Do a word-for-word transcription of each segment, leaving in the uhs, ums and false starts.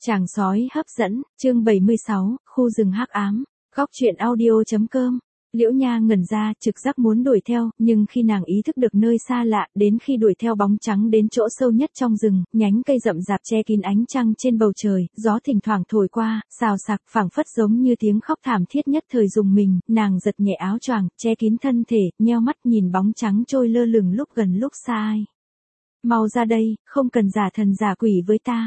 Chàng sói hấp dẫn, chương bảy mươi sáu, khu rừng hắc ám, góc truyện audio.com. Liễu Nha ngẩn ra, trực giác muốn đuổi theo, nhưng khi nàng ý thức được nơi xa lạ, đến khi đuổi theo bóng trắng đến chỗ sâu nhất trong rừng, nhánh cây rậm rạp che kín ánh trăng trên bầu trời, gió thỉnh thoảng thổi qua, xào xạc, phảng phất giống như tiếng khóc thảm thiết nhất thời dùng mình, nàng giật nhẹ áo choàng, che kín thân thể, nheo mắt nhìn bóng trắng trôi lơ lửng lúc gần lúc xa ai. Mau ra đây, không cần giả thần giả quỷ với ta.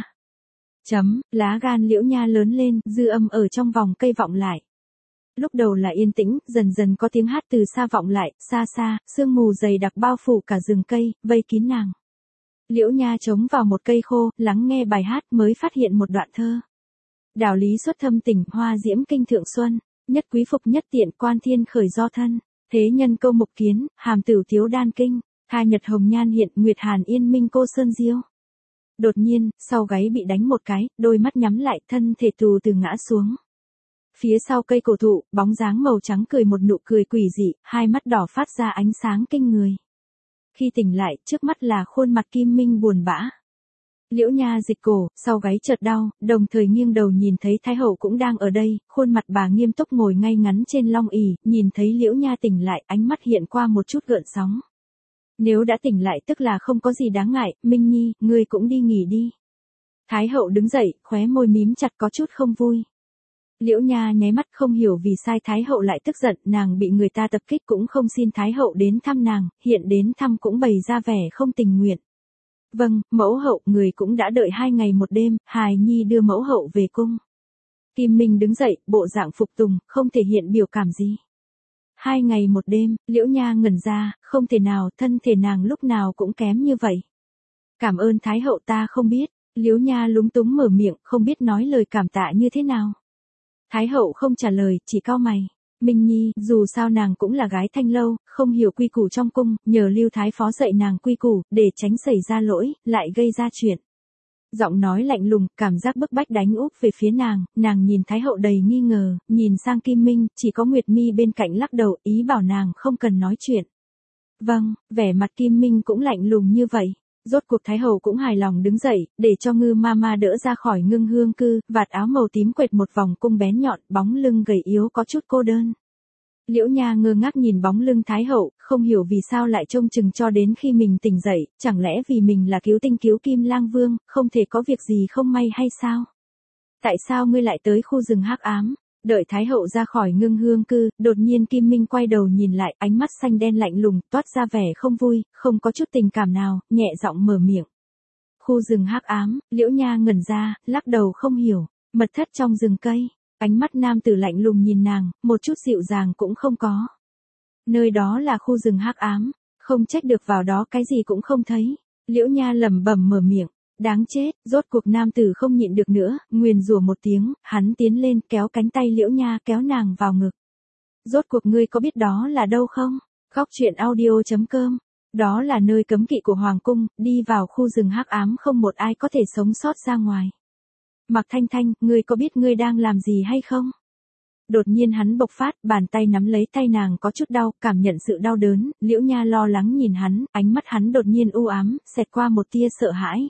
Chấm, lá gan Liễu Nha lớn lên, dư âm ở trong vòng cây vọng lại. Lúc đầu là yên tĩnh, dần dần có tiếng hát từ xa vọng lại, xa xa, sương mù dày đặc bao phủ cả rừng cây, vây kín nàng. Liễu Nha chống vào một cây khô, lắng nghe bài hát mới phát hiện một đoạn thơ. Đào lý xuất thâm tình, hoa diễm kinh thượng xuân, nhất quý phục nhất tiện quan thiên khởi do thân, thế nhân câu mục kiến, hàm tử thiếu đan kinh, tha nhật hồng nhan hiện, nguyệt hàn yên minh cô sơn diêu. Đột nhiên, sau gáy bị đánh một cái, đôi mắt nhắm lại, thân thể tù từ ngã xuống. Phía sau cây cổ thụ, bóng dáng màu trắng cười một nụ cười quỷ dị, hai mắt đỏ phát ra ánh sáng kinh người. Khi tỉnh lại, trước mắt là khuôn mặt Kim Minh buồn bã. Liễu Nha dịch cổ, sau gáy chợt đau, đồng thời nghiêng đầu nhìn thấy Thái Hậu cũng đang ở đây, khuôn mặt bà nghiêm túc ngồi ngay ngắn trên long ỷ, nhìn thấy Liễu Nha tỉnh lại, ánh mắt hiện qua một chút gợn sóng. Nếu đã tỉnh lại tức là không có gì đáng ngại, Minh Nhi, ngươi cũng đi nghỉ đi. Thái Hậu đứng dậy, khóe môi mím chặt có chút không vui. Liễu Nha nháy mắt không hiểu vì sai Thái Hậu lại tức giận, nàng bị người ta tập kích cũng không xin Thái Hậu đến thăm nàng, hiện đến thăm cũng bày ra vẻ không tình nguyện. Vâng, mẫu hậu, người cũng đã đợi hai ngày một đêm, hài nhi đưa mẫu hậu về cung. Kim Minh đứng dậy, bộ dạng phục tùng, không thể hiện biểu cảm gì. Hai ngày một đêm, Liễu Nha ngẩn ra, không thể nào, thân thể nàng lúc nào cũng kém như vậy. Cảm ơn Thái Hậu, ta không biết. Liễu Nha lúng túng mở miệng, không biết nói lời cảm tạ như thế nào. Thái Hậu không trả lời, chỉ cau mày. Minh Nhi, dù sao nàng cũng là gái Thanh Lâu, không hiểu quy củ trong cung, nhờ Lưu Thái Phó dạy nàng quy củ, để tránh xảy ra lỗi, lại gây ra chuyện. Giọng nói lạnh lùng, cảm giác bức bách đánh úp về phía nàng, nàng nhìn Thái Hậu đầy nghi ngờ, nhìn sang Kim Minh, chỉ có Nguyệt Mi bên cạnh lắc đầu, ý bảo nàng không cần nói chuyện. Vâng, vẻ mặt Kim Minh cũng lạnh lùng như vậy. Rốt cuộc Thái Hậu cũng hài lòng đứng dậy, để cho Ngư Mama đỡ ra khỏi Ngưng Hương cư, vạt áo màu tím quệt một vòng cung bén nhọn, bóng lưng gầy yếu có chút cô đơn. Liễu Nha ngơ ngác nhìn bóng lưng Thái Hậu, không hiểu vì sao lại trông chừng cho đến khi mình tỉnh dậy, chẳng lẽ vì mình là cứu tinh cứu Kim Lang Vương, không thể có việc gì không may hay sao? Tại sao ngươi lại tới khu rừng hắc ám? Đợi Thái Hậu ra khỏi Ngưng Hương cư, đột nhiên Kim Minh quay đầu nhìn lại, ánh mắt xanh đen lạnh lùng, toát ra vẻ không vui, không có chút tình cảm nào, nhẹ giọng mở miệng. Khu rừng hắc ám, Liễu Nha ngẩn ra, lắc đầu không hiểu, mật thất trong rừng cây, ánh mắt nam tử lạnh lùng nhìn nàng, một chút dịu dàng cũng không có. Nơi đó là khu rừng hắc ám, không trách được vào đó cái gì cũng không thấy. Liễu Nha lẩm bẩm mở miệng. Đáng chết, rốt cuộc nam tử không nhịn được nữa, nguyền rủa một tiếng, hắn tiến lên kéo cánh tay Liễu Nha kéo nàng vào ngực. Rốt cuộc ngươi có biết đó là đâu không? Góc truyện audio.com. Đó là nơi cấm kỵ của Hoàng cung, đi vào khu rừng hắc ám không một ai có thể sống sót ra ngoài. Mạc Thanh Thanh, ngươi có biết ngươi đang làm gì hay không? Đột nhiên hắn bộc phát, bàn tay nắm lấy tay nàng có chút đau, cảm nhận sự đau đớn, Liễu Nha lo lắng nhìn hắn, ánh mắt hắn đột nhiên u ám, xẹt qua một tia sợ hãi.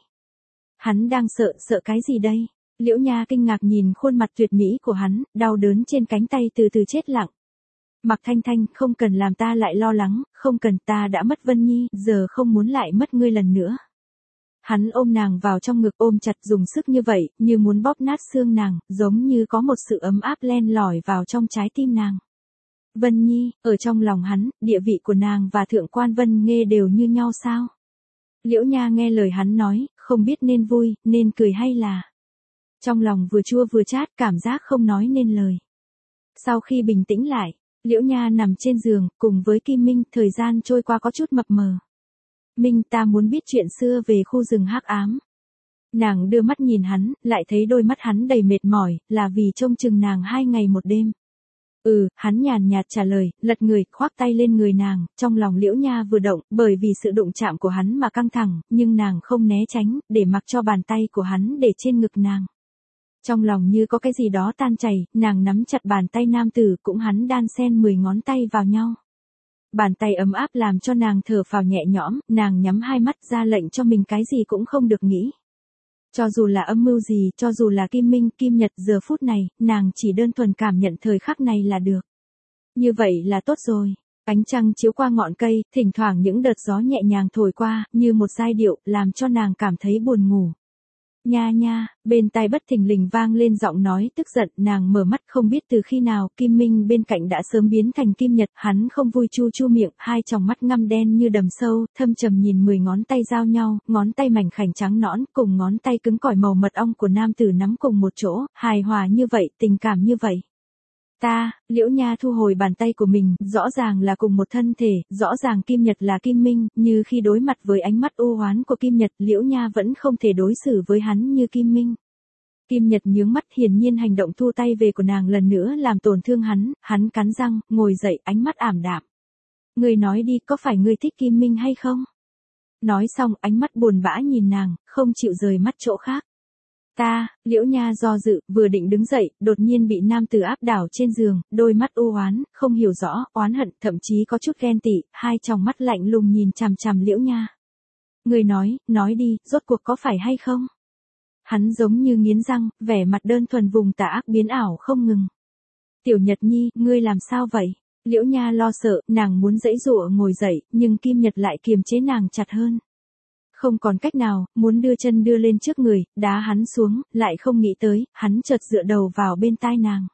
Hắn đang sợ, sợ cái gì đây? Liễu Nha kinh ngạc nhìn khuôn mặt tuyệt mỹ của hắn, đau đớn trên cánh tay từ từ chết lặng. Mạc Thanh Thanh, không cần làm ta lại lo lắng, không cần, ta đã mất Vân Nhi, giờ không muốn lại mất ngươi lần nữa. Hắn ôm nàng vào trong ngực, ôm chặt dùng sức như vậy, như muốn bóp nát xương nàng, giống như có một sự ấm áp len lỏi vào trong trái tim nàng. Vân Nhi, ở trong lòng hắn, địa vị của nàng và Thượng quan Vân Nghê đều như nhau sao? Liễu Nha nghe lời hắn nói, không biết nên vui, nên cười hay là. Trong lòng vừa chua vừa chát, cảm giác không nói nên lời. Sau khi bình tĩnh lại, Liễu Nha nằm trên giường, cùng với Kim Minh, thời gian trôi qua có chút mập mờ. Minh, ta muốn biết chuyện xưa về khu rừng hắc ám. Nàng đưa mắt nhìn hắn, lại thấy đôi mắt hắn đầy mệt mỏi, là vì trông chừng nàng hai ngày một đêm. Ừ, hắn nhàn nhạt trả lời, lật người, khoác tay lên người nàng, trong lòng Liễu Nha vừa động, bởi vì sự đụng chạm của hắn mà căng thẳng, nhưng nàng không né tránh, để mặc cho bàn tay của hắn để trên ngực nàng. Trong lòng như có cái gì đó tan chảy, nàng nắm chặt bàn tay nam tử, cũng hắn đan xen mười ngón tay vào nhau. Bàn tay ấm áp làm cho nàng thở phào nhẹ nhõm, nàng nhắm hai mắt ra lệnh cho mình cái gì cũng không được nghĩ. Cho dù là âm mưu gì, cho dù là Kim Minh, Kim Nhật, giờ phút này, nàng chỉ đơn thuần cảm nhận thời khắc này là được. Như vậy là tốt rồi. Ánh trăng chiếu qua ngọn cây, thỉnh thoảng những đợt gió nhẹ nhàng thổi qua, như một giai điệu, làm cho nàng cảm thấy buồn ngủ. Nha nha, bên tai bất thình lình vang lên giọng nói tức giận, nàng mở mắt không biết từ khi nào, Kim Minh bên cạnh đã sớm biến thành Kim Nhật, hắn không vui chu chu miệng, hai tròng mắt ngăm đen như đầm sâu, thâm trầm nhìn mười ngón tay giao nhau, ngón tay mảnh khảnh trắng nõn, cùng ngón tay cứng cỏi màu mật ong của nam tử nắm cùng một chỗ, hài hòa như vậy, tình cảm như vậy. Ta, Liễu Nha thu hồi bàn tay của mình, rõ ràng là cùng một thân thể, rõ ràng Kim Nhật là Kim Minh, như khi đối mặt với ánh mắt u oán của Kim Nhật, Liễu Nha vẫn không thể đối xử với hắn như Kim Minh. Kim Nhật nhướng mắt, hiển nhiên hành động thu tay về của nàng lần nữa làm tổn thương hắn, hắn cắn răng, ngồi dậy, ánh mắt ảm đạm. Ngươi nói đi, có phải ngươi thích Kim Minh hay không? Nói xong, ánh mắt buồn bã nhìn nàng, không chịu rời mắt chỗ khác. Ta, Liễu Nha do dự, vừa định đứng dậy, đột nhiên bị nam tử áp đảo trên giường, đôi mắt u oán, không hiểu rõ, oán hận, thậm chí có chút ghen tị, hai tròng mắt lạnh lùng nhìn chằm chằm Liễu Nha. Người nói, nói đi, rốt cuộc có phải hay không? Hắn giống như nghiến răng, vẻ mặt đơn thuần vùng tà ác biến ảo không ngừng. Tiểu Nhật Nhi, ngươi làm sao vậy? Liễu Nha lo sợ, nàng muốn giãy giụa ngồi dậy, nhưng Kim Nhật lại kiềm chế nàng chặt hơn. Không còn cách nào, muốn đưa chân đưa lên trước người, đá hắn xuống, lại không nghĩ tới, hắn chợt dựa đầu vào bên tai nàng.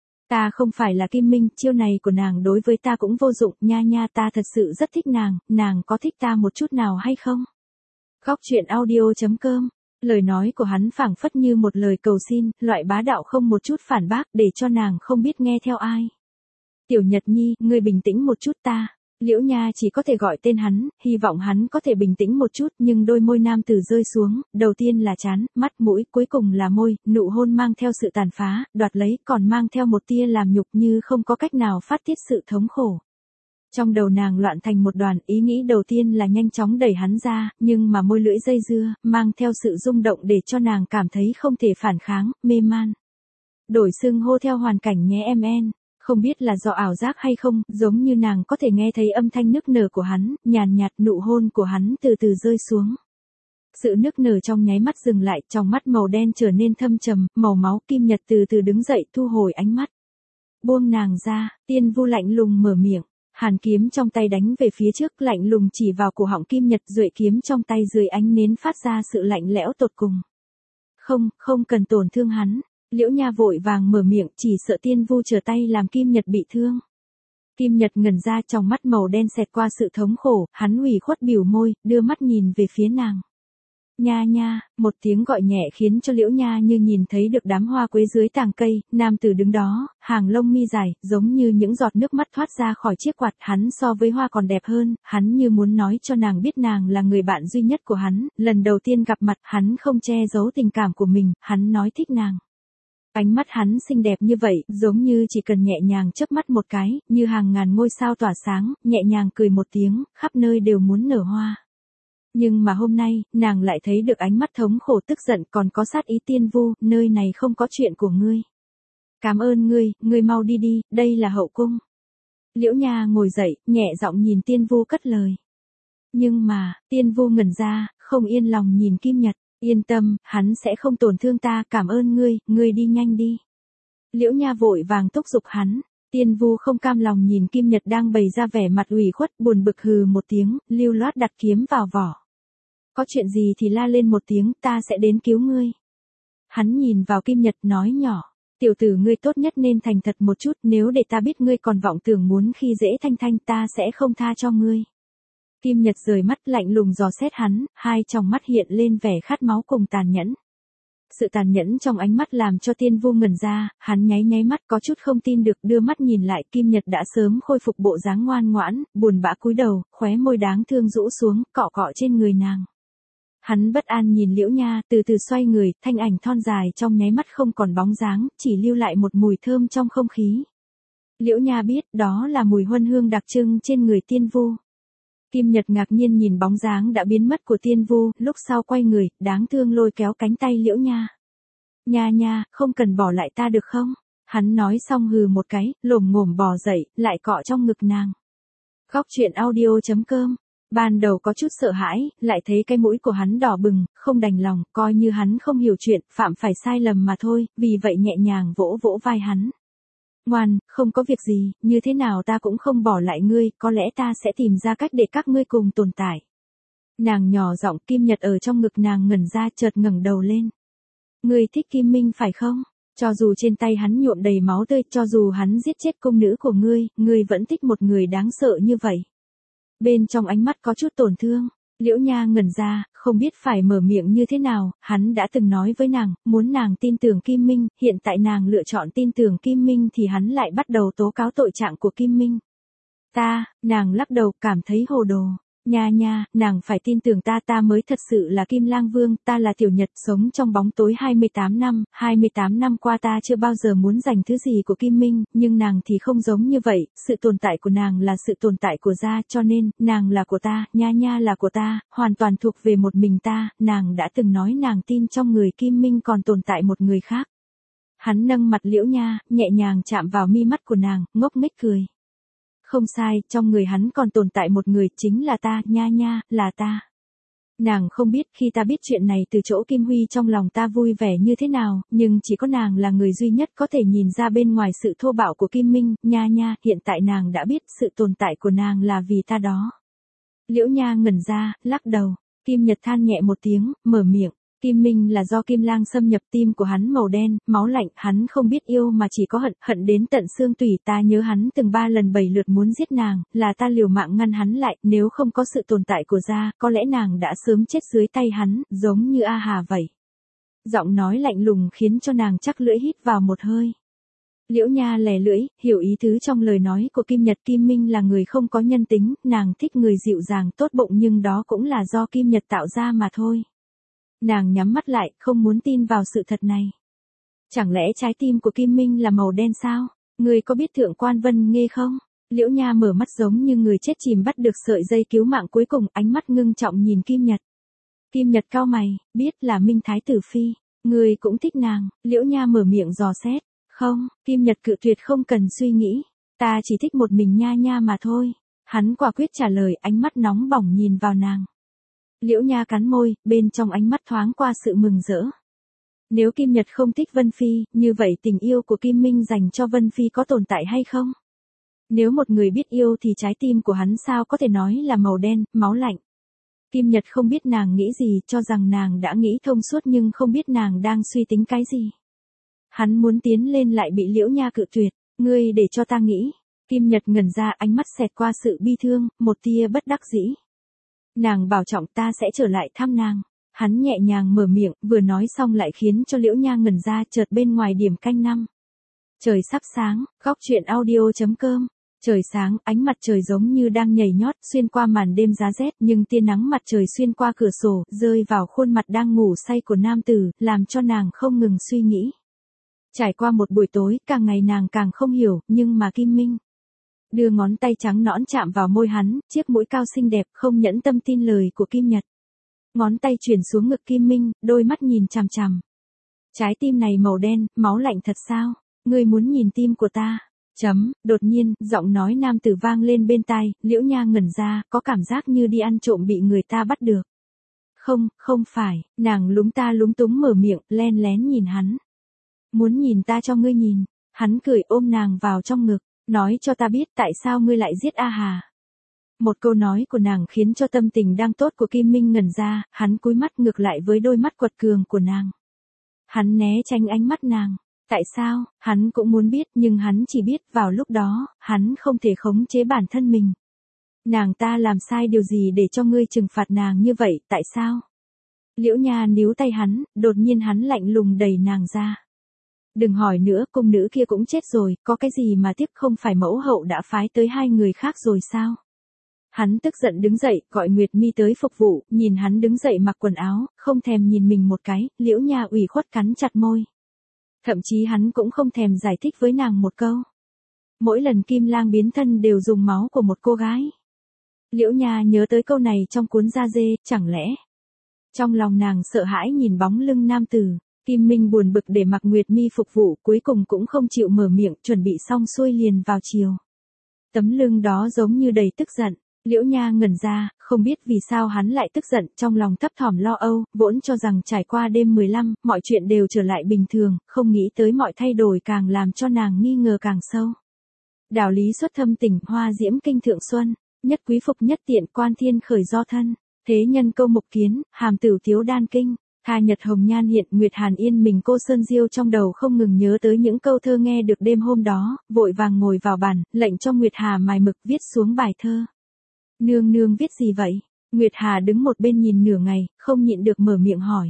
Ta không phải là Kim Minh, chiêu này của nàng đối với ta cũng vô dụng, nha nha, ta thật sự rất thích nàng, nàng có thích ta một chút nào hay không? Góc truyện audio chấm com. Lời nói của hắn phảng phất như một lời cầu xin, loại bá đạo không một chút phản bác, để cho nàng không biết nghe theo ai. Tiểu Nhật Nhi, ngươi bình tĩnh một chút ta. Liễu Nha chỉ có thể gọi tên hắn, hy vọng hắn có thể bình tĩnh một chút, nhưng đôi môi nam tử rơi xuống, đầu tiên là trán, mắt, mũi, cuối cùng là môi, nụ hôn mang theo sự tàn phá, đoạt lấy, còn mang theo một tia làm nhục như không có cách nào phát tiết sự thống khổ. Trong đầu nàng loạn thành một đoàn, ý nghĩ đầu tiên là nhanh chóng đẩy hắn ra, nhưng mà môi lưỡi dây dưa, mang theo sự rung động để cho nàng cảm thấy không thể phản kháng, mê man. Đổi xưng hô theo hoàn cảnh nhé em en. Không biết là do ảo giác hay không, giống như nàng có thể nghe thấy âm thanh nức nở của hắn, nhàn nhạt nụ hôn của hắn từ từ rơi xuống. Sự nức nở trong nháy mắt dừng lại, trong mắt màu đen trở nên thâm trầm, màu máu. Kim Nhật từ từ đứng dậy, thu hồi ánh mắt. Buông nàng ra, Tiên Vu lạnh lùng mở miệng, hàn kiếm trong tay đánh về phía trước, lạnh lùng chỉ vào cổ họng Kim Nhật, duệ kiếm trong tay dưới ánh nến phát ra sự lạnh lẽo tột cùng. Không, không cần tổn thương hắn. Liễu Nha vội vàng mở miệng, chỉ sợ Tiên Vu trở tay làm Kim Nhật bị thương. Kim Nhật ngẩn ra, trong mắt màu đen xẹt qua sự thống khổ, hắn ủy khuất bĩu môi, đưa mắt nhìn về phía nàng. Nha nha, một tiếng gọi nhẹ khiến cho Liễu Nha như nhìn thấy được đám hoa quế dưới tàng cây, nam tử đứng đó, hàng lông mi dài, giống như những giọt nước mắt thoát ra khỏi chiếc quạt, hắn so với hoa còn đẹp hơn, hắn như muốn nói cho nàng biết nàng là người bạn duy nhất của hắn, lần đầu tiên gặp mặt, hắn không che giấu tình cảm của mình, hắn nói thích nàng. Ánh mắt hắn xinh đẹp như vậy, giống như chỉ cần nhẹ nhàng chớp mắt một cái, như hàng ngàn ngôi sao tỏa sáng, nhẹ nhàng cười một tiếng, khắp nơi đều muốn nở hoa. Nhưng mà hôm nay, nàng lại thấy được ánh mắt thống khổ tức giận, còn có sát ý. Tiên Vu, nơi này không có chuyện của ngươi. Cảm ơn ngươi, ngươi mau đi đi, đây là hậu cung. Liễu Nha ngồi dậy, nhẹ giọng nhìn Tiên Vu cất lời. Nhưng mà, Tiên Vu ngẩn ra, không yên lòng nhìn Kim Nhật. Yên tâm, hắn sẽ không tổn thương ta, cảm ơn ngươi, ngươi đi nhanh đi. Liễu Nha vội vàng thúc giục hắn. Tiên Vu không cam lòng nhìn Kim Nhật đang bày ra vẻ mặt ủy khuất, buồn bực hừ một tiếng, lưu loát đặt kiếm vào vỏ. Có chuyện gì thì la lên một tiếng, ta sẽ đến cứu ngươi. Hắn nhìn vào Kim Nhật nói nhỏ, tiểu tử ngươi tốt nhất nên thành thật một chút, nếu để ta biết ngươi còn vọng tưởng muốn khi dễ Thanh Thanh, ta sẽ không tha cho ngươi. Kim Nhật rời mắt, lạnh lùng dò xét hắn, hai tròng mắt hiện lên vẻ khát máu cùng tàn nhẫn. Sự tàn nhẫn trong ánh mắt làm cho Tiên Vu ngẩn ra, hắn nháy nháy mắt có chút không tin được, đưa mắt nhìn lại, Kim Nhật đã sớm khôi phục bộ dáng ngoan ngoãn, buồn bã cúi đầu, khóe môi đáng thương rũ xuống, cọ cọ trên người nàng. Hắn bất an nhìn Liễu Nha, từ từ xoay người, thanh ảnh thon dài trong nháy mắt không còn bóng dáng, chỉ lưu lại một mùi thơm trong không khí. Liễu Nha biết, đó là mùi huân hương đặc trưng trên người Tiên Vu. Kim Nhật ngạc nhiên nhìn bóng dáng đã biến mất của Tiên Vu, lúc sau quay người, đáng thương lôi kéo cánh tay Liễu Nha. Nha nha, không cần bỏ lại ta được không? Hắn nói xong hừ một cái, lồm ngồm bò dậy, lại cọ trong ngực nàng. Góc truyện audio chấm com Ban đầu có chút sợ hãi, lại thấy cái mũi của hắn đỏ bừng, không đành lòng, coi như hắn không hiểu chuyện, phạm phải sai lầm mà thôi, vì vậy nhẹ nhàng vỗ vỗ vai hắn. Ngoan, không có việc gì, như thế nào ta cũng không bỏ lại ngươi, có lẽ ta sẽ tìm ra cách để các ngươi cùng tồn tại. Nàng nhỏ giọng, Kim Nhật ở trong ngực nàng ngẩn ra, chợt ngẩng đầu lên. Ngươi thích Kim Minh phải không? Cho dù trên tay hắn nhuộm đầy máu tươi, cho dù hắn giết chết công nữ của ngươi, ngươi vẫn thích một người đáng sợ như vậy. Bên trong ánh mắt có chút tổn thương, Liễu Nha ngẩn ra, không biết phải mở miệng như thế nào, hắn đã từng nói với nàng, muốn nàng tin tưởng Kim Minh, hiện tại nàng lựa chọn tin tưởng Kim Minh thì hắn lại bắt đầu tố cáo tội trạng của Kim Minh. Ta, nàng lắc đầu, cảm thấy hồ đồ. Nha nha, nàng phải tin tưởng ta, ta mới thật sự là Kim Lang Vương, ta là Tiểu Nhật, sống trong bóng tối hai mươi tám năm, hai mươi tám năm qua ta chưa bao giờ muốn giành thứ gì của Kim Minh, nhưng nàng thì không giống như vậy, sự tồn tại của nàng là sự tồn tại của gia, cho nên, nàng là của ta, nha nha là của ta, hoàn toàn thuộc về một mình ta, nàng đã từng nói nàng tin trong người Kim Minh còn tồn tại một người khác. Hắn nâng mặt Liễu Nha, nhẹ nhàng chạm vào mi mắt của nàng, ngốc nghếch cười. Không sai, trong người hắn còn tồn tại một người, chính là ta, nha nha, là ta. Nàng không biết khi ta biết chuyện này từ chỗ Kim Huy trong lòng ta vui vẻ như thế nào, nhưng chỉ có nàng là người duy nhất có thể nhìn ra bên ngoài sự thô bạo của Kim Minh, nha nha, hiện tại nàng đã biết sự tồn tại của nàng là vì ta đó. Liễu Nha ngẩn ra, lắc đầu, Kim Nhật than nhẹ một tiếng, mở miệng. Kim Minh là do Kim Lang xâm nhập, tim của hắn màu đen, máu lạnh, hắn không biết yêu mà chỉ có hận, hận đến tận xương tủy, ta nhớ hắn từng ba lần bảy lượt muốn giết nàng, là ta liều mạng ngăn hắn lại, nếu không có sự tồn tại của gia, có lẽ nàng đã sớm chết dưới tay hắn, giống như A Hà vậy. Giọng nói lạnh lùng khiến cho nàng chắc lưỡi hít vào một hơi. Liễu Nha lè lưỡi, hiểu ý tứ trong lời nói của Kim Nhật. Kim Minh là người không có nhân tính, nàng thích người dịu dàng tốt bụng, nhưng đó cũng là do Kim Nhật tạo ra mà thôi. Nàng nhắm mắt lại, không muốn tin vào sự thật này. Chẳng lẽ trái tim của Kim Minh là màu đen sao? Người có biết Thượng Quan Vân Nghê không? Liễu Nha mở mắt giống như người chết chìm bắt được sợi dây cứu mạng cuối cùng, ánh mắt ngưng trọng nhìn Kim Nhật. Kim Nhật cau mày, biết là Minh Thái Tử Phi. Người cũng thích nàng. Liễu Nha mở miệng dò xét. Không, Kim Nhật cự tuyệt không cần suy nghĩ. Ta chỉ thích một mình Nha Nha mà thôi. Hắn quả quyết trả lời, ánh mắt nóng bỏng nhìn vào nàng. Liễu Nha cắn môi, bên trong ánh mắt thoáng qua sự mừng rỡ. Nếu Kim Nhật không thích Vân Phi, như vậy tình yêu của Kim Minh dành cho Vân Phi có tồn tại hay không? Nếu một người biết yêu thì trái tim của hắn sao có thể nói là màu đen, máu lạnh. Kim Nhật không biết nàng nghĩ gì, cho rằng nàng đã nghĩ thông suốt nhưng không biết nàng đang suy tính cái gì. Hắn muốn tiến lên lại bị Liễu Nha cự tuyệt, ngươi để cho ta nghĩ. Kim Nhật ngẩn ra, ánh mắt xẹt qua sự bi thương, một tia bất đắc dĩ. Nàng bảo trọng, ta sẽ trở lại thăm nàng. Hắn nhẹ nhàng mở miệng, vừa nói xong lại khiến cho Liễu Nha ngẩn ra, chợt bên ngoài điểm canh năm. Trời sắp sáng, góc truyện audio chấm com. Trời sáng, ánh mặt trời giống như đang nhảy nhót xuyên qua màn đêm giá rét, nhưng tia nắng mặt trời xuyên qua cửa sổ, rơi vào khuôn mặt đang ngủ say của nam tử, làm cho nàng không ngừng suy nghĩ. Trải qua một buổi tối, càng ngày nàng càng không hiểu, nhưng mà Kim Minh đưa ngón tay trắng nõn chạm vào môi hắn, chiếc mũi cao xinh đẹp, không nhẫn tâm tin lời của Kim Nhật. Ngón tay chuyển xuống ngực Kim Minh, đôi mắt nhìn chằm chằm. Trái tim này màu đen, máu lạnh thật sao? Ngươi muốn nhìn tim của ta? Chấm, đột nhiên, giọng nói nam tử vang lên bên tai, Liễu Nha ngẩn ra, có cảm giác như đi ăn trộm bị người ta bắt được. Không, không phải, nàng lúng ta lúng túng mở miệng, len lén nhìn hắn. Muốn nhìn ta cho ngươi nhìn. Hắn cười ôm nàng vào trong ngực. Nói cho ta biết tại sao ngươi lại giết A Hà. Một câu nói của nàng khiến cho tâm tình đang tốt của Kim Minh ngẩn ra, hắn cúi mắt ngược lại với đôi mắt quật cường của nàng. Hắn né tránh ánh mắt nàng. Tại sao, hắn cũng muốn biết nhưng hắn chỉ biết vào lúc đó, hắn không thể khống chế bản thân mình. Nàng ta làm sai điều gì để cho ngươi trừng phạt nàng như vậy, tại sao? Liễu Nha níu tay hắn, đột nhiên hắn lạnh lùng đẩy nàng ra. Đừng hỏi nữa, cung nữ kia cũng chết rồi, có cái gì mà tiếc, không phải mẫu hậu đã phái tới hai người khác rồi sao? Hắn tức giận đứng dậy, gọi Nguyệt Mi tới phục vụ, nhìn hắn đứng dậy mặc quần áo, không thèm nhìn mình một cái, Liễu Nha ủy khuất cắn chặt môi. Thậm chí hắn cũng không thèm giải thích với nàng một câu. Mỗi lần Kim Lang biến thân đều dùng máu của một cô gái. Liễu Nha nhớ tới câu này trong cuốn da dê, chẳng lẽ? Trong lòng nàng sợ hãi nhìn bóng lưng nam tử. Kim Minh buồn bực để mặc Nguyệt Mi phục vụ, cuối cùng cũng không chịu mở miệng, chuẩn bị xong xuôi liền vào chiều. Tấm lưng đó giống như đầy tức giận. Liễu Nha ngẩn ra, không biết vì sao hắn lại tức giận, trong lòng thấp thỏm lo âu, vốn cho rằng trải qua đêm mười lăm, mọi chuyện đều trở lại bình thường, không nghĩ tới mọi thay đổi càng làm cho nàng nghi ngờ càng sâu. Đạo lý xuất thâm tình, hoa diễm kinh thượng xuân, nhất quý phục nhất tiện, quan thiên khởi do thân, thế nhân câu mục kiến, hàm tử thiếu đan kinh. Tha nhật hồng nhan hiện, Nguyệt Hàn yên mình cô sơn diêu trong đầu không ngừng nhớ tới những câu thơ nghe được đêm hôm đó, vội vàng ngồi vào bàn, lệnh cho Nguyệt Hà mài mực viết xuống bài thơ. Nương nương viết gì vậy? Nguyệt Hà đứng một bên nhìn nửa ngày, không nhịn được mở miệng hỏi.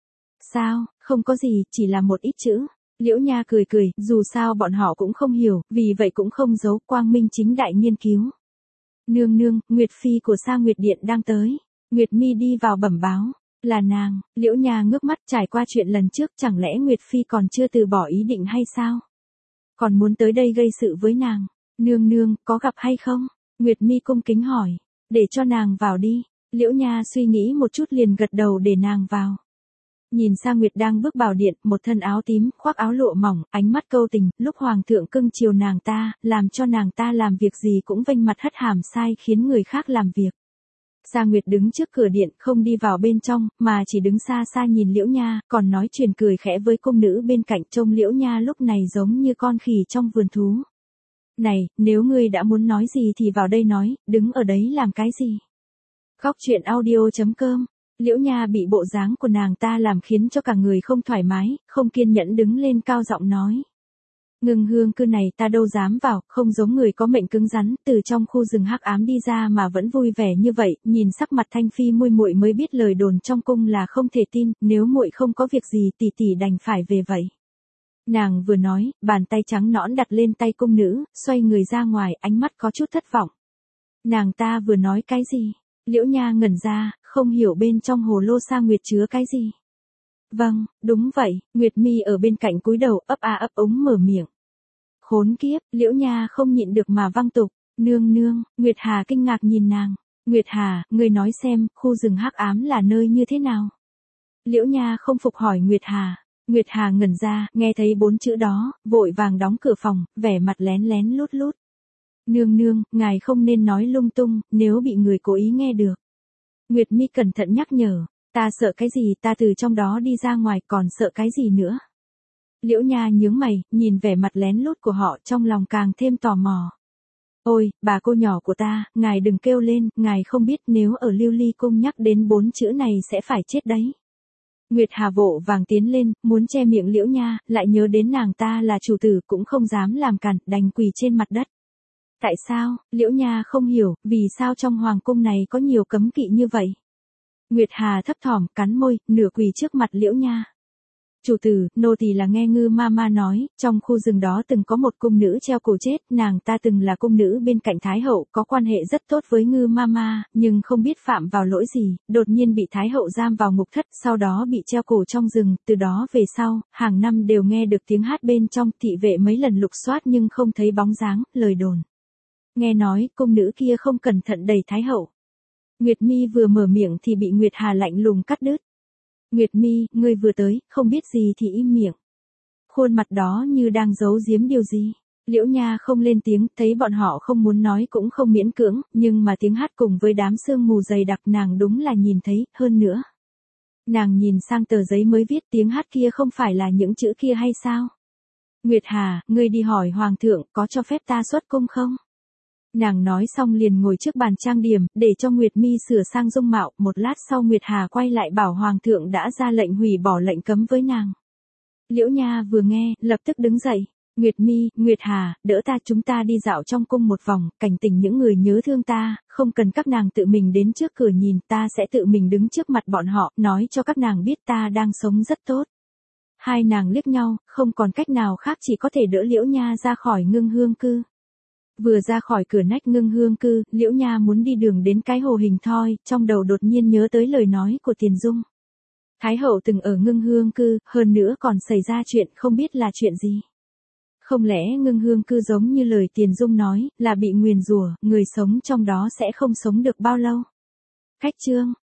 Sao, không có gì, chỉ là một ít chữ. Liễu Nha cười cười, dù sao bọn họ cũng không hiểu, vì vậy cũng không giấu, quang minh chính đại nghiên cứu. Nương nương, Nguyệt Phi của Sa Nguyệt Điện đang tới. Nguyệt Mi đi vào bẩm báo. Là nàng. Liễu Nha ngước mắt, trải qua chuyện lần trước, chẳng lẽ Nguyệt Phi còn chưa từ bỏ ý định hay sao? Còn muốn tới đây gây sự với nàng. Nương nương, có gặp hay không? Nguyệt Mi cung kính hỏi. Để cho nàng vào đi. Liễu Nha suy nghĩ một chút liền gật đầu để nàng vào. Nhìn Sa Nguyệt đang bước vào điện, một thân áo tím, khoác áo lụa mỏng, ánh mắt câu tình, lúc hoàng thượng cưng chiều nàng ta, làm cho nàng ta làm việc gì cũng vênh mặt hất hàm sai khiến người khác làm việc. Sa Nguyệt đứng trước cửa điện, không đi vào bên trong, mà chỉ đứng xa xa nhìn Liễu Nha, còn nói chuyện cười khẽ với cung nữ bên cạnh, trông Liễu Nha lúc này giống như con khỉ trong vườn thú. Này, nếu ngươi đã muốn nói gì thì vào đây nói, đứng ở đấy làm cái gì? Góc truyện audio chấm com. Liễu Nha bị bộ dáng của nàng ta làm khiến cho cả người không thoải mái, không kiên nhẫn đứng lên cao giọng nói. Ngưng hương cư này ta đâu dám vào, không giống người có mệnh cứng rắn, từ trong khu rừng hắc ám đi ra mà vẫn vui vẻ như vậy, nhìn sắc mặt Thanh Phi muội muội mới biết lời đồn trong cung là không thể tin, nếu muội không có việc gì tỷ tỷ đành phải về vậy. Nàng vừa nói, bàn tay trắng nõn đặt lên tay cung nữ, xoay người ra ngoài, ánh mắt có chút thất vọng. Nàng ta vừa nói cái gì? Liễu Nha ngẩn ra, không hiểu bên trong hồ lô Sa Nguyệt chứa cái gì. Vâng, đúng vậy, Nguyệt Mi ở bên cạnh cúi đầu ấp a ấp úng mở miệng. Khốn kiếp, Liễu Nha không nhịn được mà văng tục. Nương nương, Nguyệt Hà kinh ngạc nhìn nàng. Nguyệt Hà, người nói xem, khu rừng hắc ám là nơi như thế nào? Liễu Nha không phục hỏi Nguyệt Hà. Nguyệt Hà ngẩn ra, nghe thấy bốn chữ đó, vội vàng đóng cửa phòng, vẻ mặt lén lén lút lút. Nương nương, ngài không nên nói lung tung, nếu bị người cố ý nghe được. Nguyệt Mi cẩn thận nhắc nhở, ta sợ cái gì, ta từ trong đó đi ra ngoài còn sợ cái gì nữa. Liễu Nha nhướng mày, nhìn vẻ mặt lén lút của họ trong lòng càng thêm tò mò. Ôi, bà cô nhỏ của ta, ngài đừng kêu lên, ngài không biết nếu ở Lưu Ly Cung nhắc đến bốn chữ này sẽ phải chết đấy. Nguyệt Hà vội vàng tiến lên, muốn che miệng Liễu Nha, lại nhớ đến nàng ta là chủ tử cũng không dám làm cản, đành quỳ trên mặt đất. Tại sao, Liễu Nha không hiểu, vì sao trong hoàng cung này có nhiều cấm kỵ như vậy? Nguyệt Hà thấp thỏm, cắn môi, nửa quỳ trước mặt Liễu Nha. Chủ tử, nô tỳ là nghe Ngư ma ma nói, trong khu rừng đó từng có một cung nữ treo cổ chết, nàng ta từng là cung nữ bên cạnh Thái hậu, có quan hệ rất tốt với Ngư ma ma, nhưng không biết phạm vào lỗi gì, đột nhiên bị Thái hậu giam vào ngục thất, sau đó bị treo cổ trong rừng, từ đó về sau, hàng năm đều nghe được tiếng hát bên trong, thị vệ mấy lần lục soát nhưng không thấy bóng dáng, lời đồn. Nghe nói, cung nữ kia không cẩn thận đẩy Thái hậu. Nguyệt Mi vừa mở miệng thì bị Nguyệt Hà lạnh lùng cắt đứt. Nguyệt Mi, ngươi vừa tới, không biết gì thì im miệng. Khuôn mặt đó như đang giấu giếm điều gì. Liễu Nha không lên tiếng, thấy bọn họ không muốn nói cũng không miễn cưỡng, nhưng mà tiếng hát cùng với đám sương mù dày đặc nàng đúng là nhìn thấy, hơn nữa. Nàng nhìn sang tờ giấy mới viết tiếng hát kia không phải là những chữ kia hay sao? Nguyệt Hà, ngươi đi hỏi hoàng thượng, có cho phép ta xuất cung không? Nàng nói xong liền ngồi trước bàn trang điểm, để cho Nguyệt Mi sửa sang dung mạo, một lát sau Nguyệt Hà quay lại bảo hoàng thượng đã ra lệnh hủy bỏ lệnh cấm với nàng. Liễu Nha vừa nghe, lập tức đứng dậy. Nguyệt Mi, Nguyệt Hà, đỡ ta chúng ta đi dạo trong cung một vòng, cảnh tỉnh những người nhớ thương ta, không cần các nàng tự mình đến trước cửa nhìn, ta sẽ tự mình đứng trước mặt bọn họ, nói cho các nàng biết ta đang sống rất tốt. Hai nàng liếc nhau, không còn cách nào khác chỉ có thể đỡ Liễu Nha ra khỏi Ngưng Hương cư. Vừa ra khỏi cửa nách Ngưng Hương cư, Liễu Nha muốn đi đường đến cái hồ hình thoi, trong đầu đột nhiên nhớ tới lời nói của Tiền Dung. Thái hậu từng ở Ngưng Hương cư, hơn nữa còn xảy ra chuyện không biết là chuyện gì. Không lẽ Ngưng Hương cư giống như lời Tiền Dung nói, là bị nguyền rủa, người sống trong đó sẽ không sống được bao lâu. Khách chương